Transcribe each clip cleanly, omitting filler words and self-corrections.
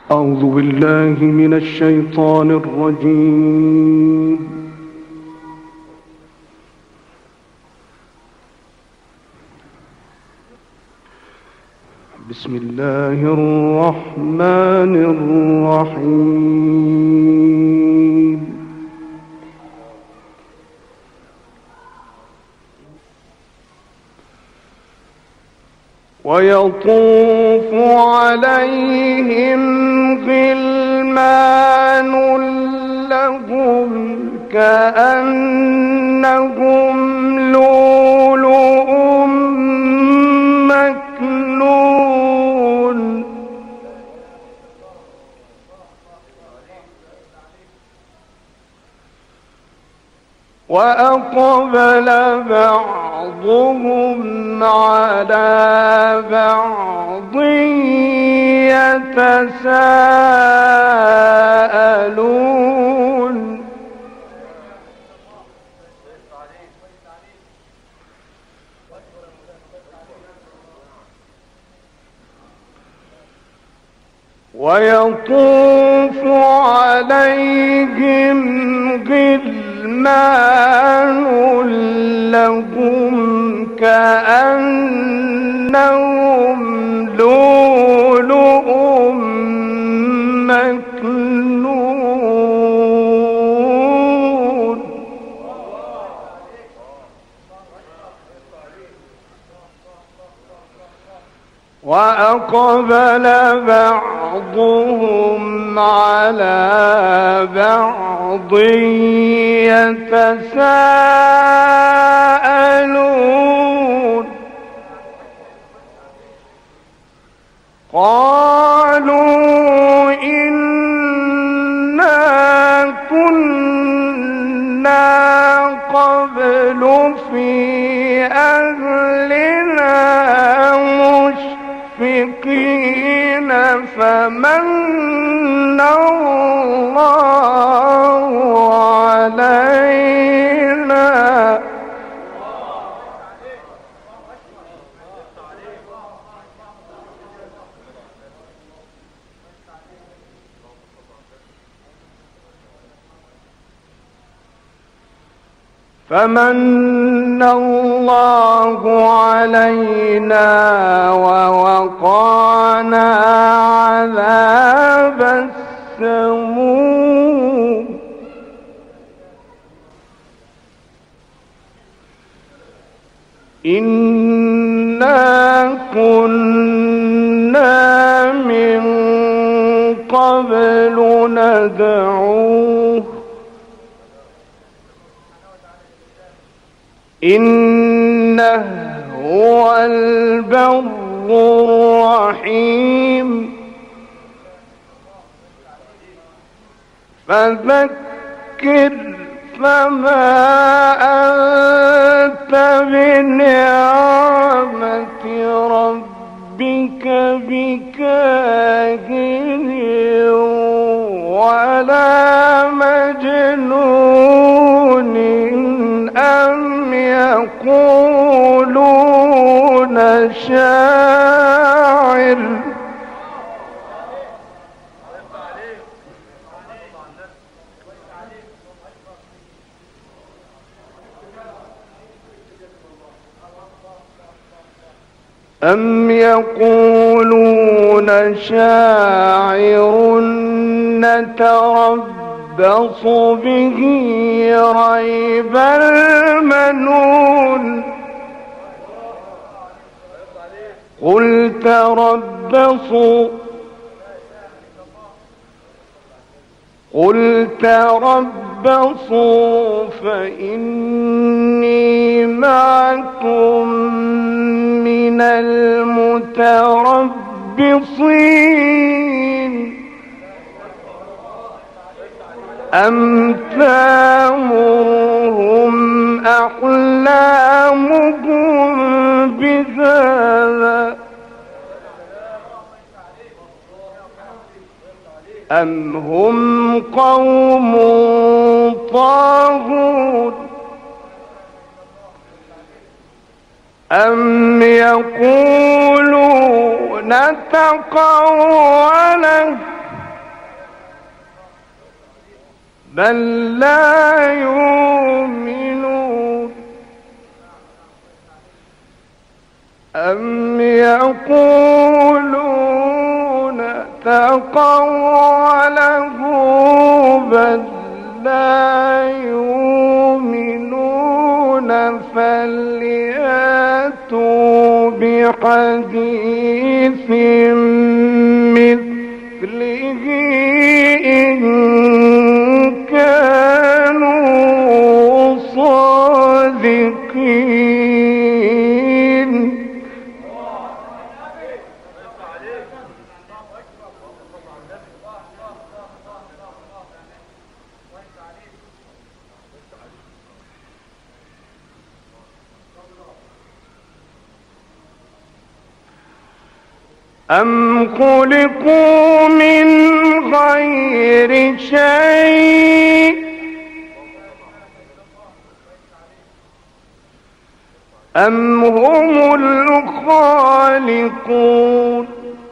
أعوذ بالله من الشيطان الرجيم. بسم الله الرحمن الرحيم. ويطوف عليهم غلمان لهم كأنهم لؤلؤ مكنون وأقبل بعضهم على بعض يتساءلون ويطوف عليهم غلمان لهم كأنهم لؤلؤ مكنون وأقبل بعضهم على بعض يتساءلون قالوا إنا كنا قبل في أهلنا مشفقين فمن الله علينا ووقانا عذاب السموم إنا كنا من قبل ندعوه إنه هو البر الرحيم فذكر فما أنت بنعمة ربك بكاهن ولا مجنون أم يقولون شاعر نتربص به ريب المنون قل تربصوا فإني معكم من المتربصين أم تأمرهم أحلامهم بهذا أم هم قوم طاغون أم يقولون تقوله بل لا يؤمنون أم يقولون تقوله بل لا يؤمنون فليأتوا بحديث مثله إن كانوا صادقين. أم خلقوا من غير شيء أم هم الخالقون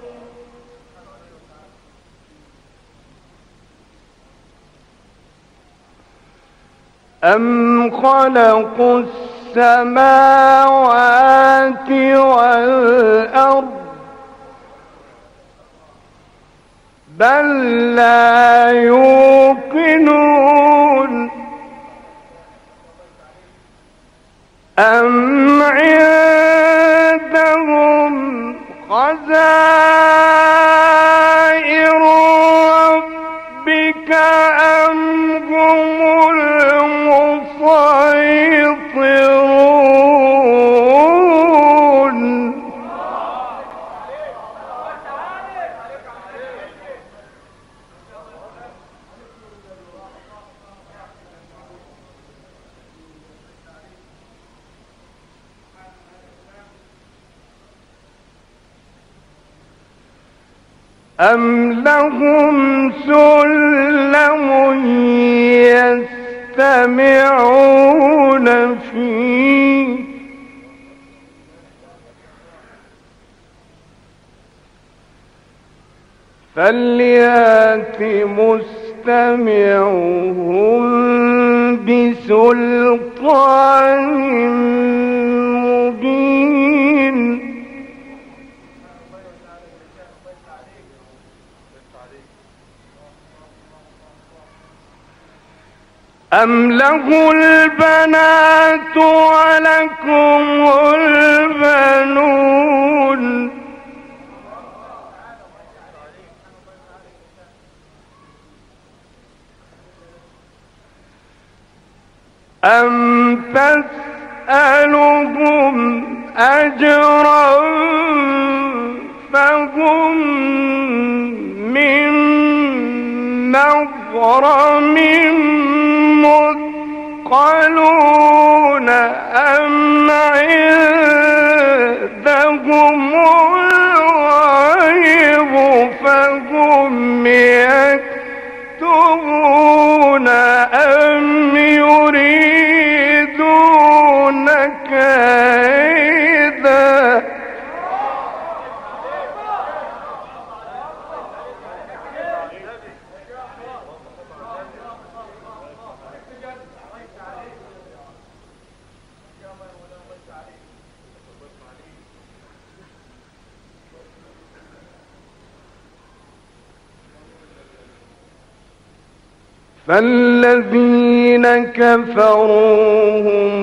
أم خلقوا السماوات والأرض بل لا يوقنون أم عندهم خزائن ربك أم هم المسيطرون. أم لهم سلم يستمعون فيه فليأت مستمعهم بسلطان مبين. أم له البنات ولكم البنون أم تسألهم أجرا فهم من مغرم مثقلون أم عندهم الغيب فهم يكتبون أم يريدون كيدا. فالذين كفروا هم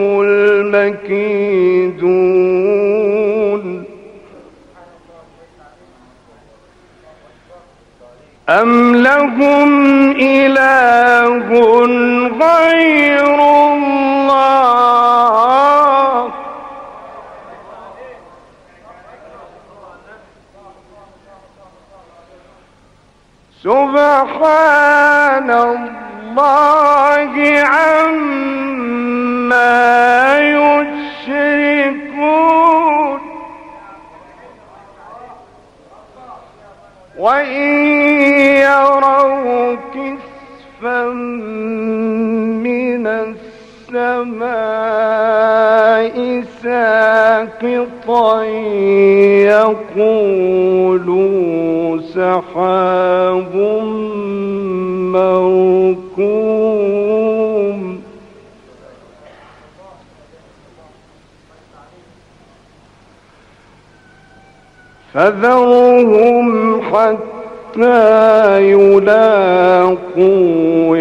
المكيدون أم لهم إله غير الله سبحان الله عما يشركون. وإن يروا كسفا من السماء ساقطا يقولوا سحاب مركون فذرهم حتى يلاقوا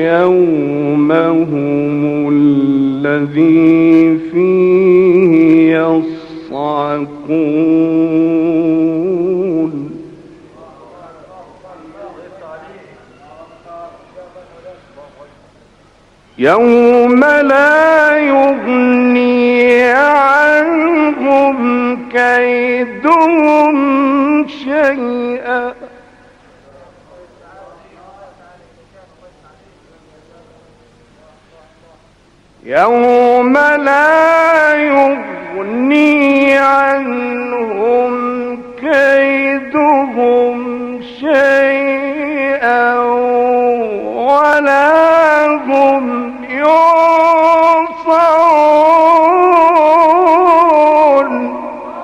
يومهم الذي فيه يصعقون يوم لا يغني عنهم كيدهم شيئا يوم لا يغني عنهم كيدهم شيئا ولا هم ينصرون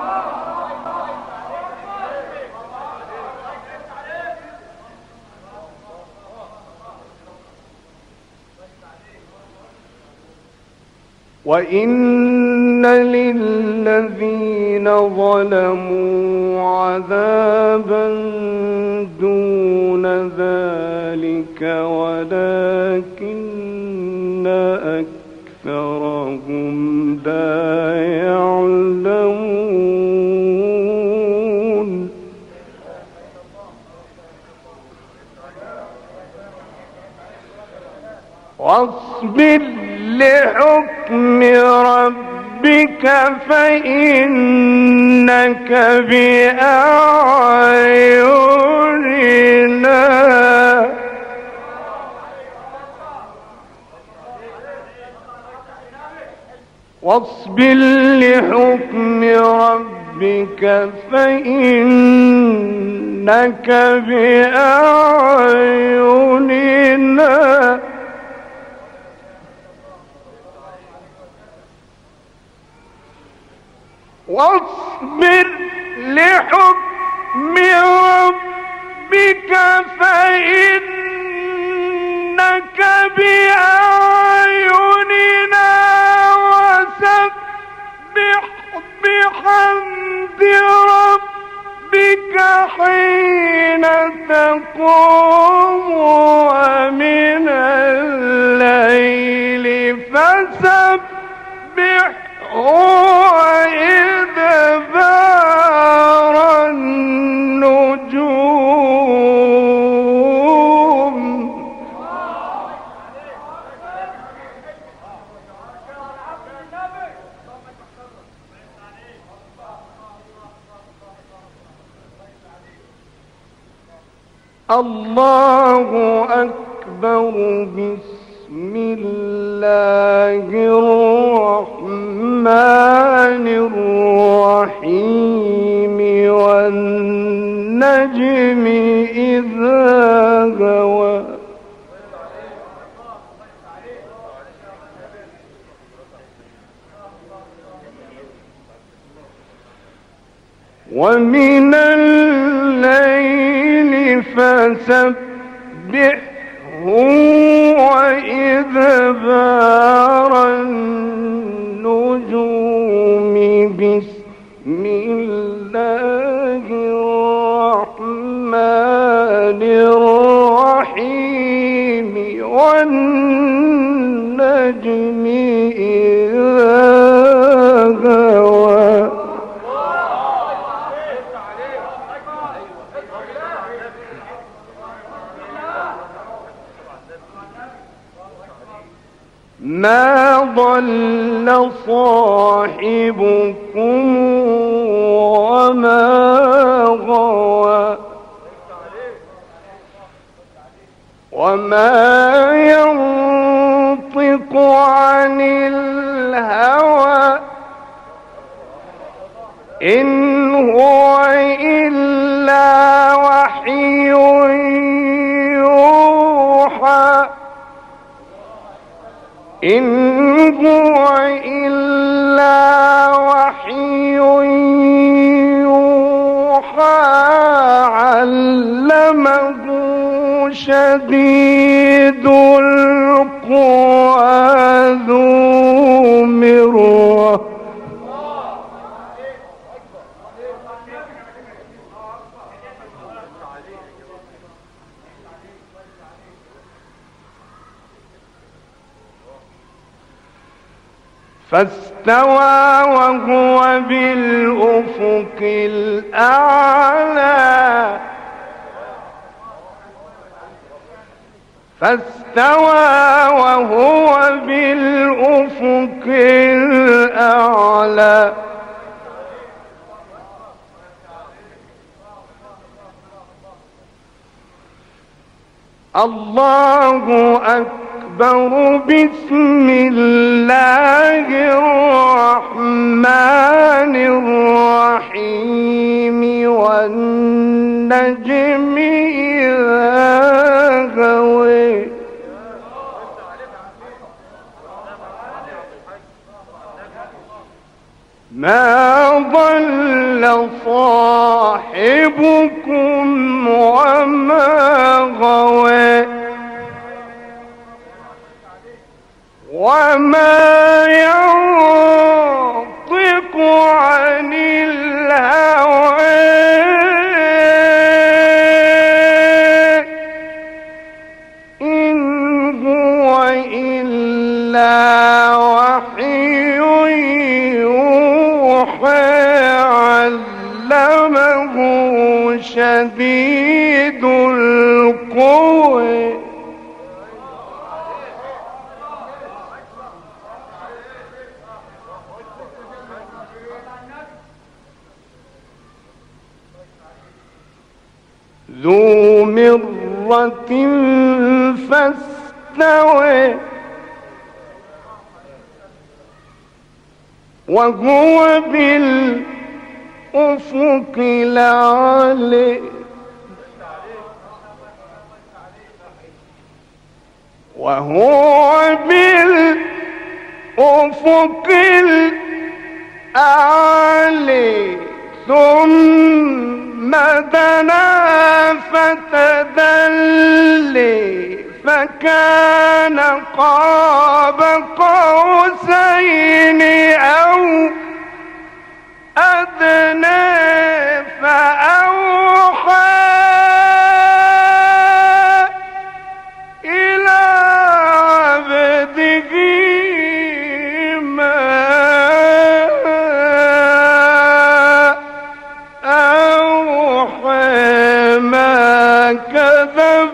وإن للذين ظلموا عذابا دون ذلك ولكن أكثرهم لا يعلمون واصبر لحكم ربك فإنك بأعيننا واصبر لحكم ربك فإنك بأعيننا واصبر لحكم ربك فإنك بأعيننا وسبح بحمد ربك حين تقوم ومن الليل فسبحه وإدبار النجوم الله أكبر بسم الله الرحمن الرحيم والنجم إذا هوى ومن الليل فسبحه وإدبار النجوم بسم الله الرحمن الرحيم والنجم إذا هوى ما ضل صاحبكم وما غوى وما ينطق عن الهوى إن هو إلا وحي يوحى إن هو إلا وحي يوحى علمه شديد القوى ذو مرة فاستوى وهو بالأفق الأعلى فاستوى وهو بالأفق الأعلى الله أكبر. بسم الله الرحمن الرحيم. والنجم إذا هوى ما ضل صاحبكم وما غوى وما ينطق عن الهوى إن هو إلا وحي يوحى علمه شديد القوى ذو مرة فاستوى وهو بالأفق الأعلى وهو بالأفق الأعلى ثم دنا فتدلي فكان قاب قوسين أو أدنى فأوحى إلى عبده ما أوحى ما كذب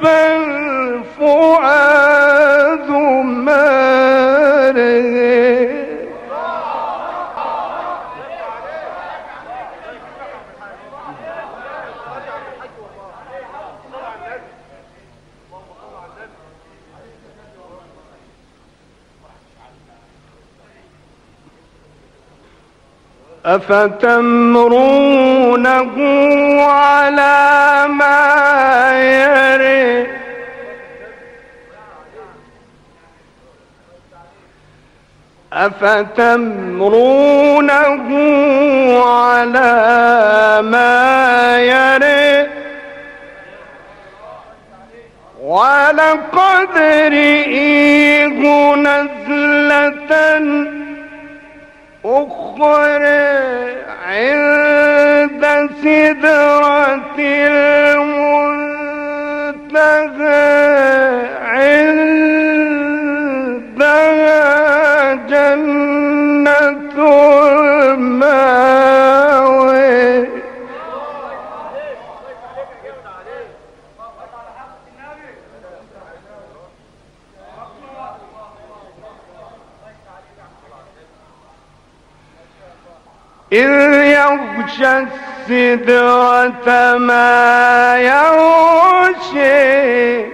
الفؤاد ما رأى أفتمرونه على ما يرى أفتمرونه على ما يرى ولقد رئيه نزلة أخرى عند سدرة المنتهى عندها جنة المأوى إذ يغشى السدرة ما يغشى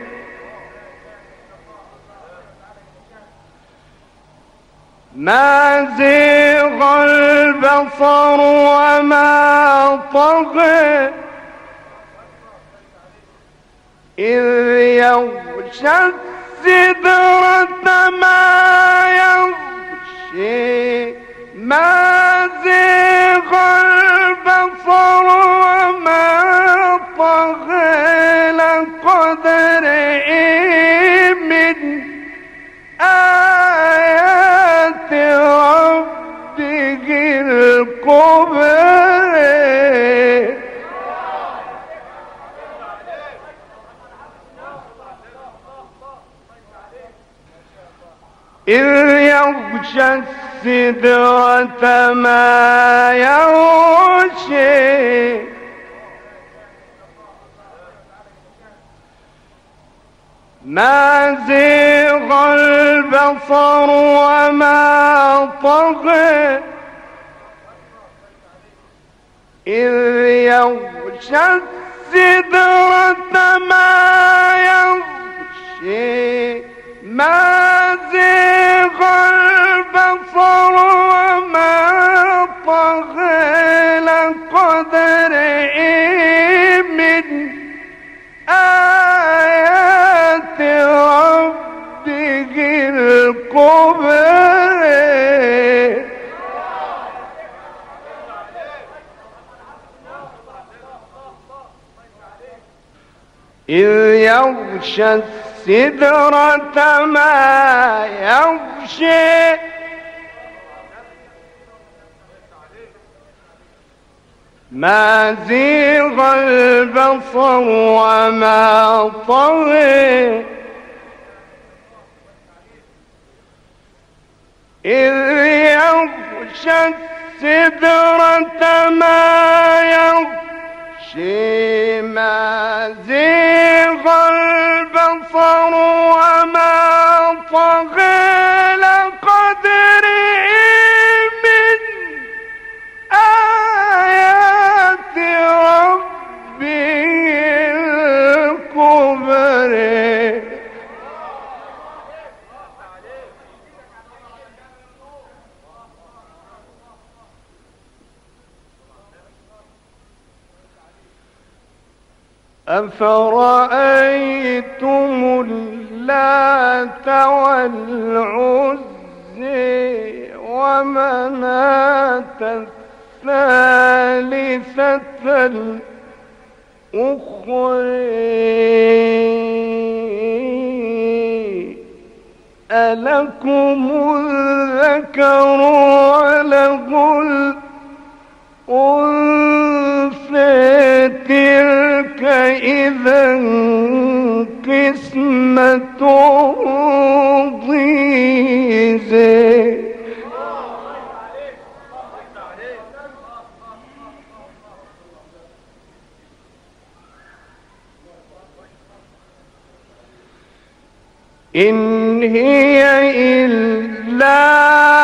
ما زيغ البصر وما طغى إذ يغشى السدرة ما يغشى ما زيغ البصر وما طغى لقد رئي من آيات ربه الكبرى إذ يغشى السدرة ما يغشي ما زيغ البصر وما طغى إذ يغشى السدرة ما يغشي ما زيغ البصر وما طغى لقد رئي من آيات ربه الكبرى إذ يغشى السدرة ما يغشي ما زيغ البصر وما طغى إذ يغشى السدرة ما يغشي ما زيغ البصر وما طغى لقد رئي من آيات ربه الكبرى أفرأيتم اللات والعزى ومناة الثالثة الأخرى ألكم الذكر وله الأنثى تلك إذا قسمة ضيزى إن هي إلا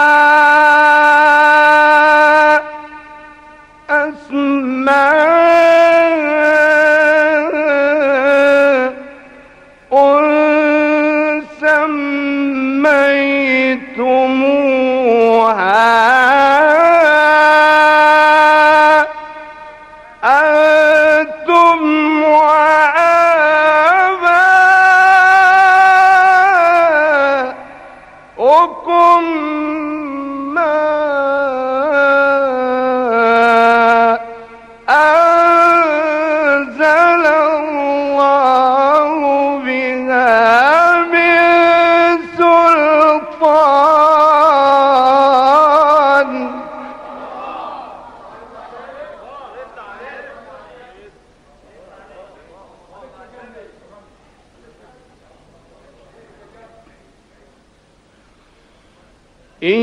إن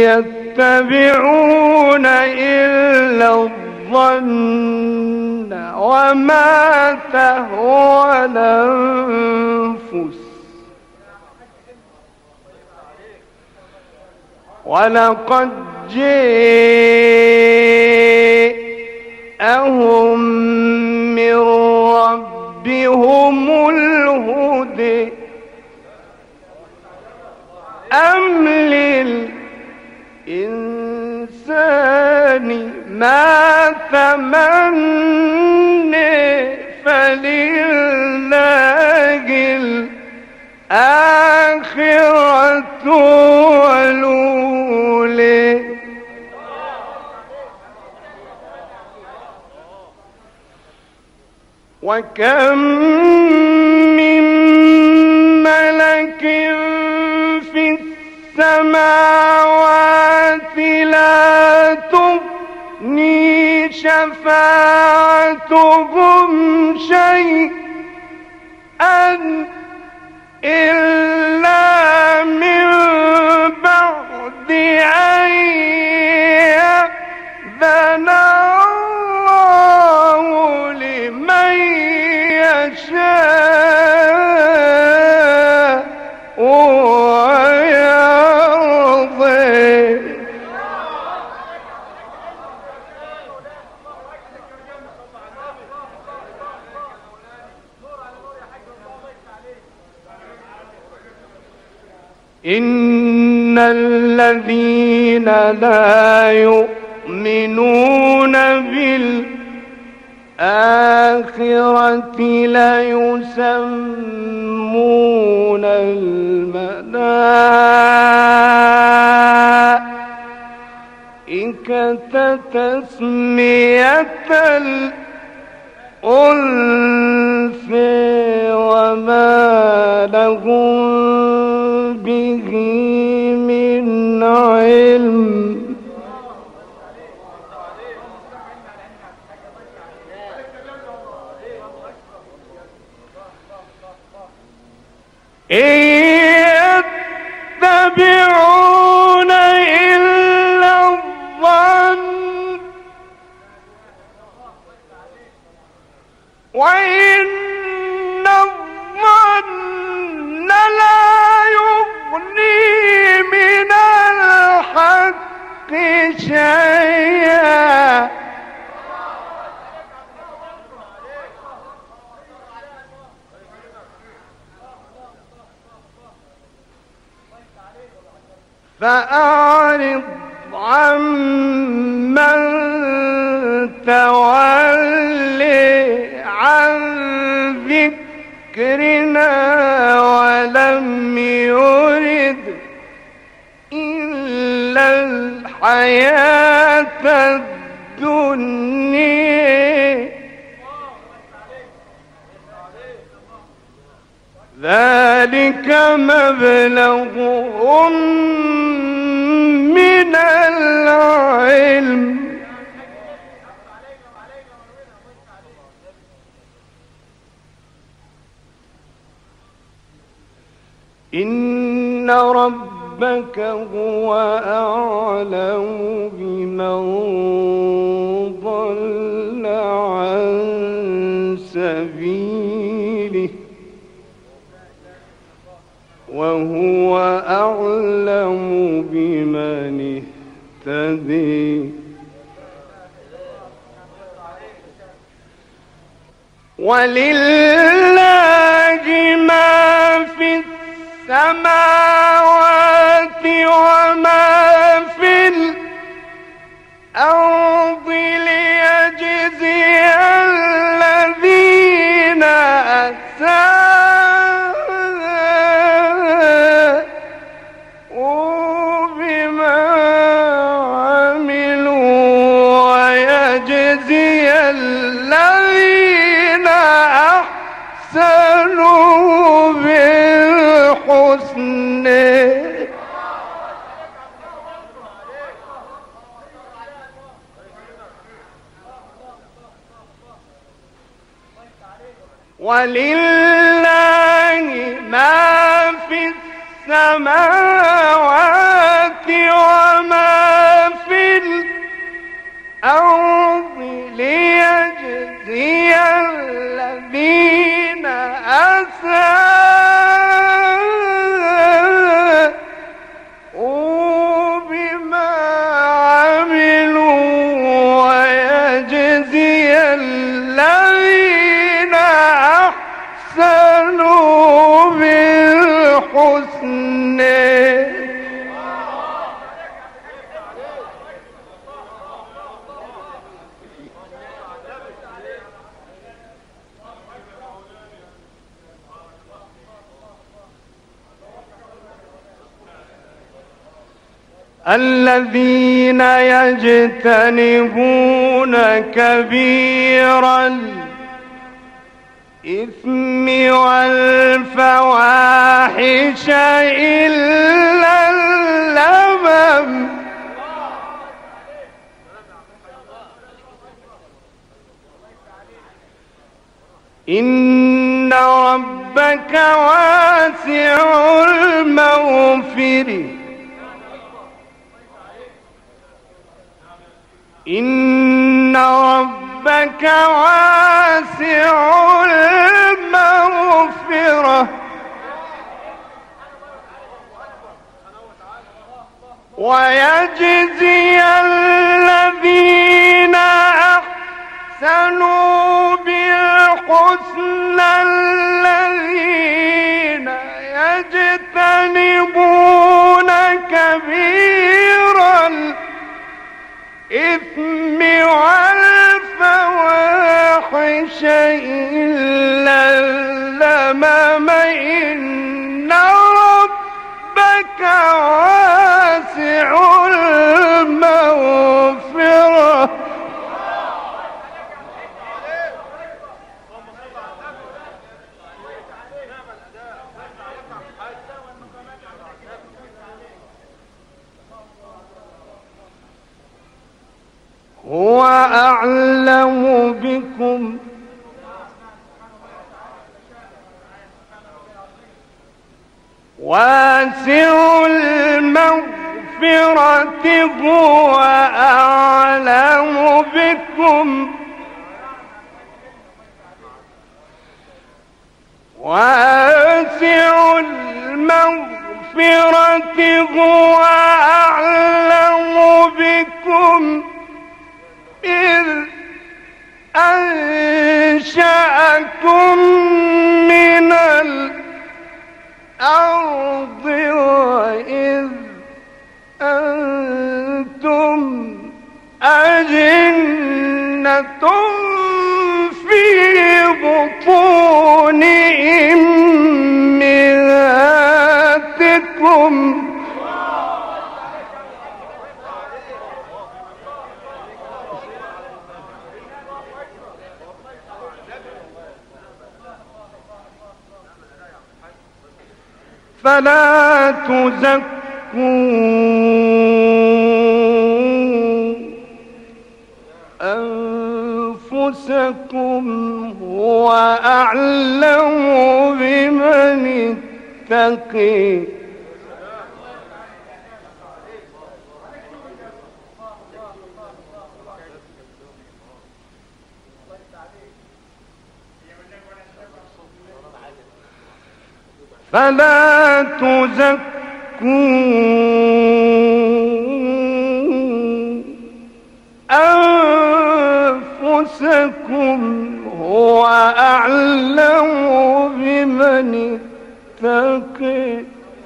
يتبعون إلا الظن وما تهوى الأنفس ولقد جاءهم من ربهم الهدى أم للإنسان ما تمنى فلله الآخرة والأولى وكم من ملك في السماوات لا تغني شفاعتهم شيئا إلا من بعد أن يشاء ويرضي. إن الذين لا يؤمنون بالآخرة ليسمون الملائكة تسمية الأنثى وما لهم به من علم. إن يتبعون إلا الظن وإن الظن لا يغني من الحق شيئا. فأعرض عمن تولي عن ذكرنا ولم يرد إلا الحياة الدنيا ذلك مبلغهم من العلم. إن ربك هو أعلم بمن ضل عن سبيله وهو أعلم بمن اهتدي. ولله ما في السماوات وما في الأرض ليجزي الذين أساءوا بما عملوا ويجزي الذين أحسنوا بالحسن. ولله ما في السماوات وما في الأرض ليجزي الذين أساءوا بما عملوا ويجزي الذين أحسنوا بالحسن. الذين يجتنبون كبير الإثم والفواحش إلا اللمم إن ربك واسع المغفرة إن ربك واسع المغفرة ويجزي الذين أحسنوا بالحسنى الذين يجتنبون كبير الإثم والفواحش إلا اللمم إن ربك واسع المغفرة هو أعلم بكم واسع المغفرة هو أعلم بكم واسع المغفرة هو أعلم بكم إذ أنشأكم من الأرض وإذ أنتم أجنة في بطون أمهاتكم فلا تزكوا أنفسكم هو أعلم بمن اتقي فلا تزكوا أنفسكم هو أعلم بمن اتقي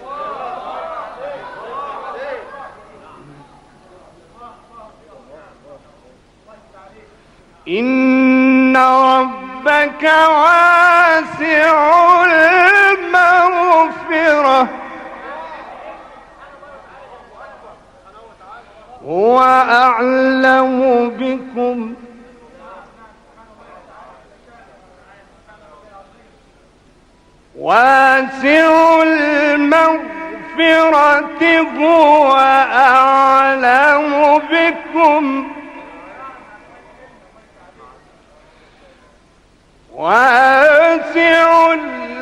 إن ربك واسع المغفرة هو أعلم بكم واسع المغفرة هو أعلم بكم واسع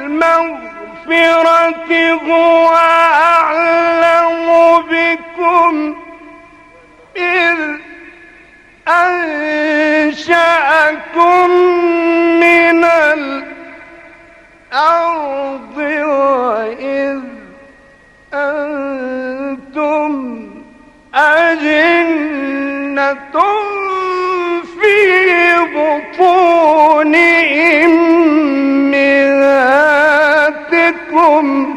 المغفرة هو أعلم بكم إذ أنشأكم من الأرض وإذ أنتم أجنة في بطون أمهاتكم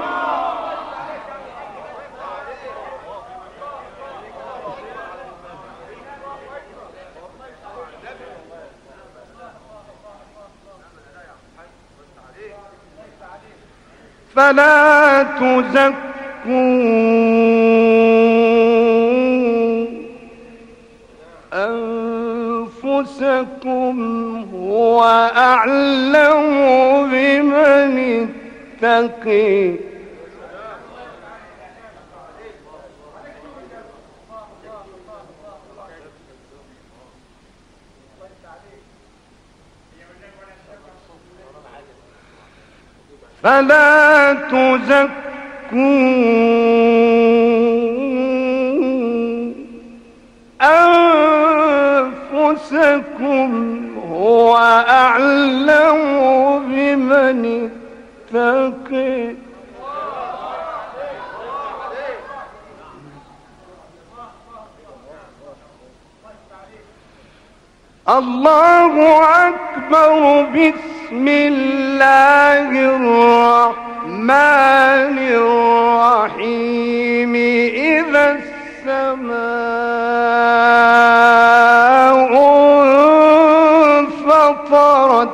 فلا تزكوا أنفسكم هو أعلم بمن اتقي فلا تزكوا أنفسكم هو أعلم بمن اتقي الله أكبر. بسم الله الرحمن الرحيم. إذا السماء انفطرت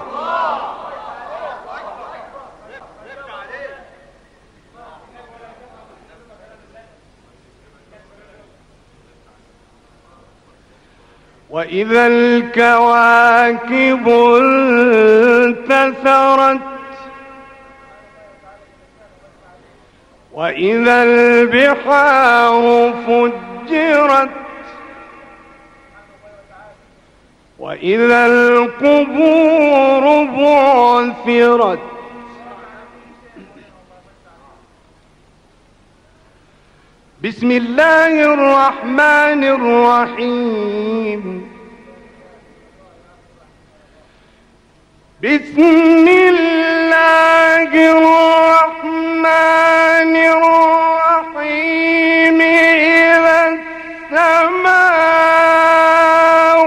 وإذا الكواكب انتثرت وإذا البحار فجرت وإذا القبور بعثرت بسم الله الرحمن الرحيم. بسم الله الرحمن الرحيم. إذا السماء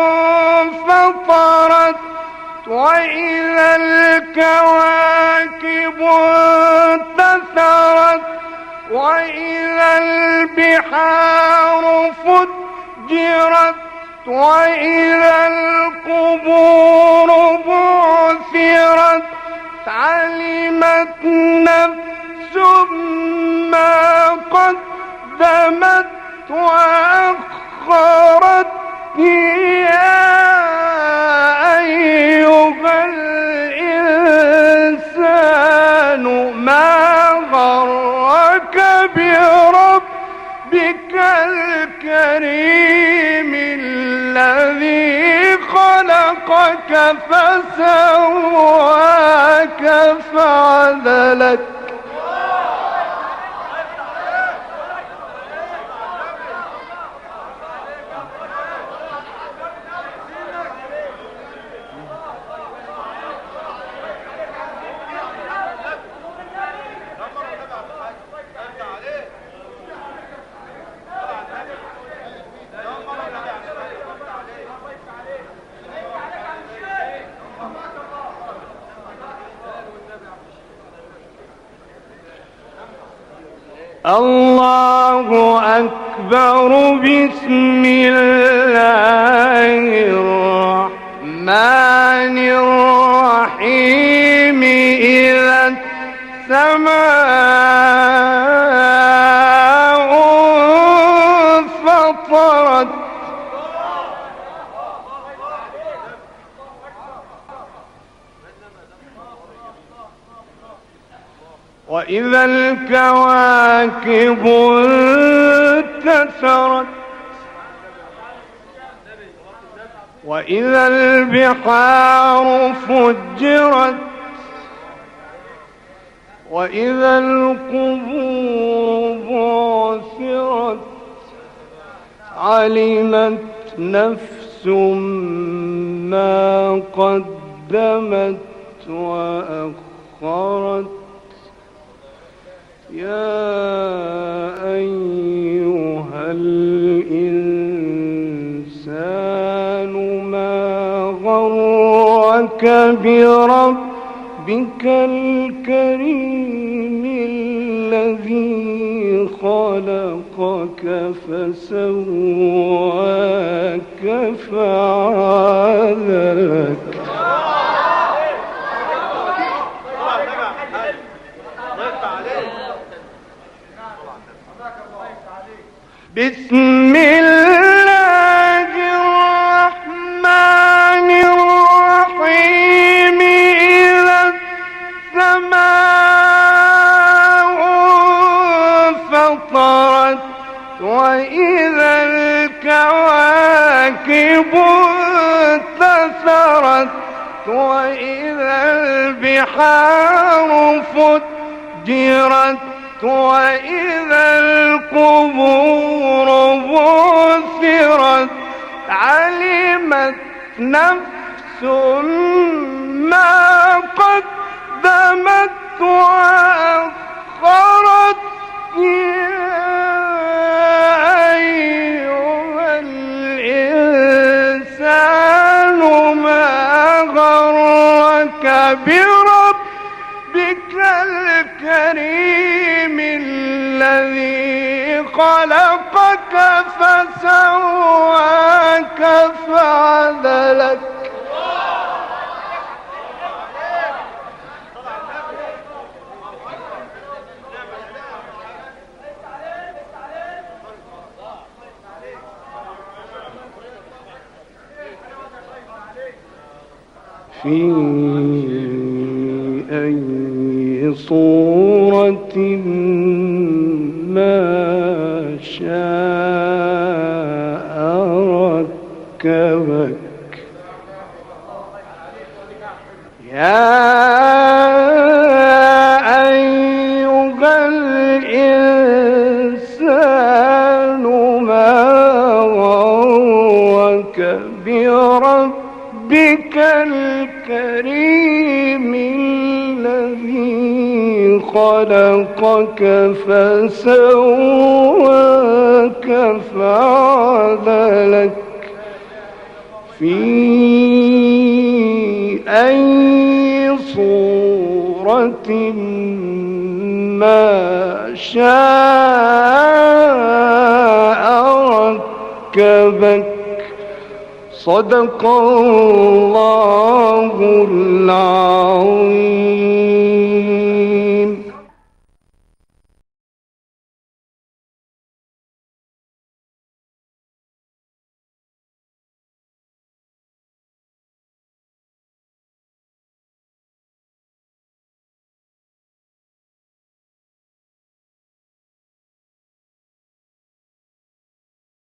انفطرت وإذا الكواكب انتثرت وإذا البحار فجرت وإذا القبور بعثرت علمت نفس ما قدمت وأخرت. يا أيها الإنسان ما غرك بربك الكريم الذي خلقك فسواك فعدلك. الله أكبر. بسم الله الرحمن الرحيم. إذا السماء انفطرت وإذا الكواكب انتثرت وإذا البحار فجرت وإذا القبور بعثرت علمت نفس ما قدمت وأخرت. يا أيها الإنسان ما غرك بربك الكريم الذي خلقك فسواك فعدلك. بسم الله الرحمن الرحيم. إذا السماء انفطرت وإذا الكواكب انتثرت وإذا البحار فجرت وإذا القبور بعثرت علمت نفس ما قدمت وأخرت. يا أيها الإنسان الكريم الذي خلقك فسواك فعدلك في أي صورة ما شاء ركبك يا أيها الإنسان ما غرك بربك الكريم الذي خلقك فسواك فعدلك في أي صورة ما شاء ركبك صدق الله العظيم.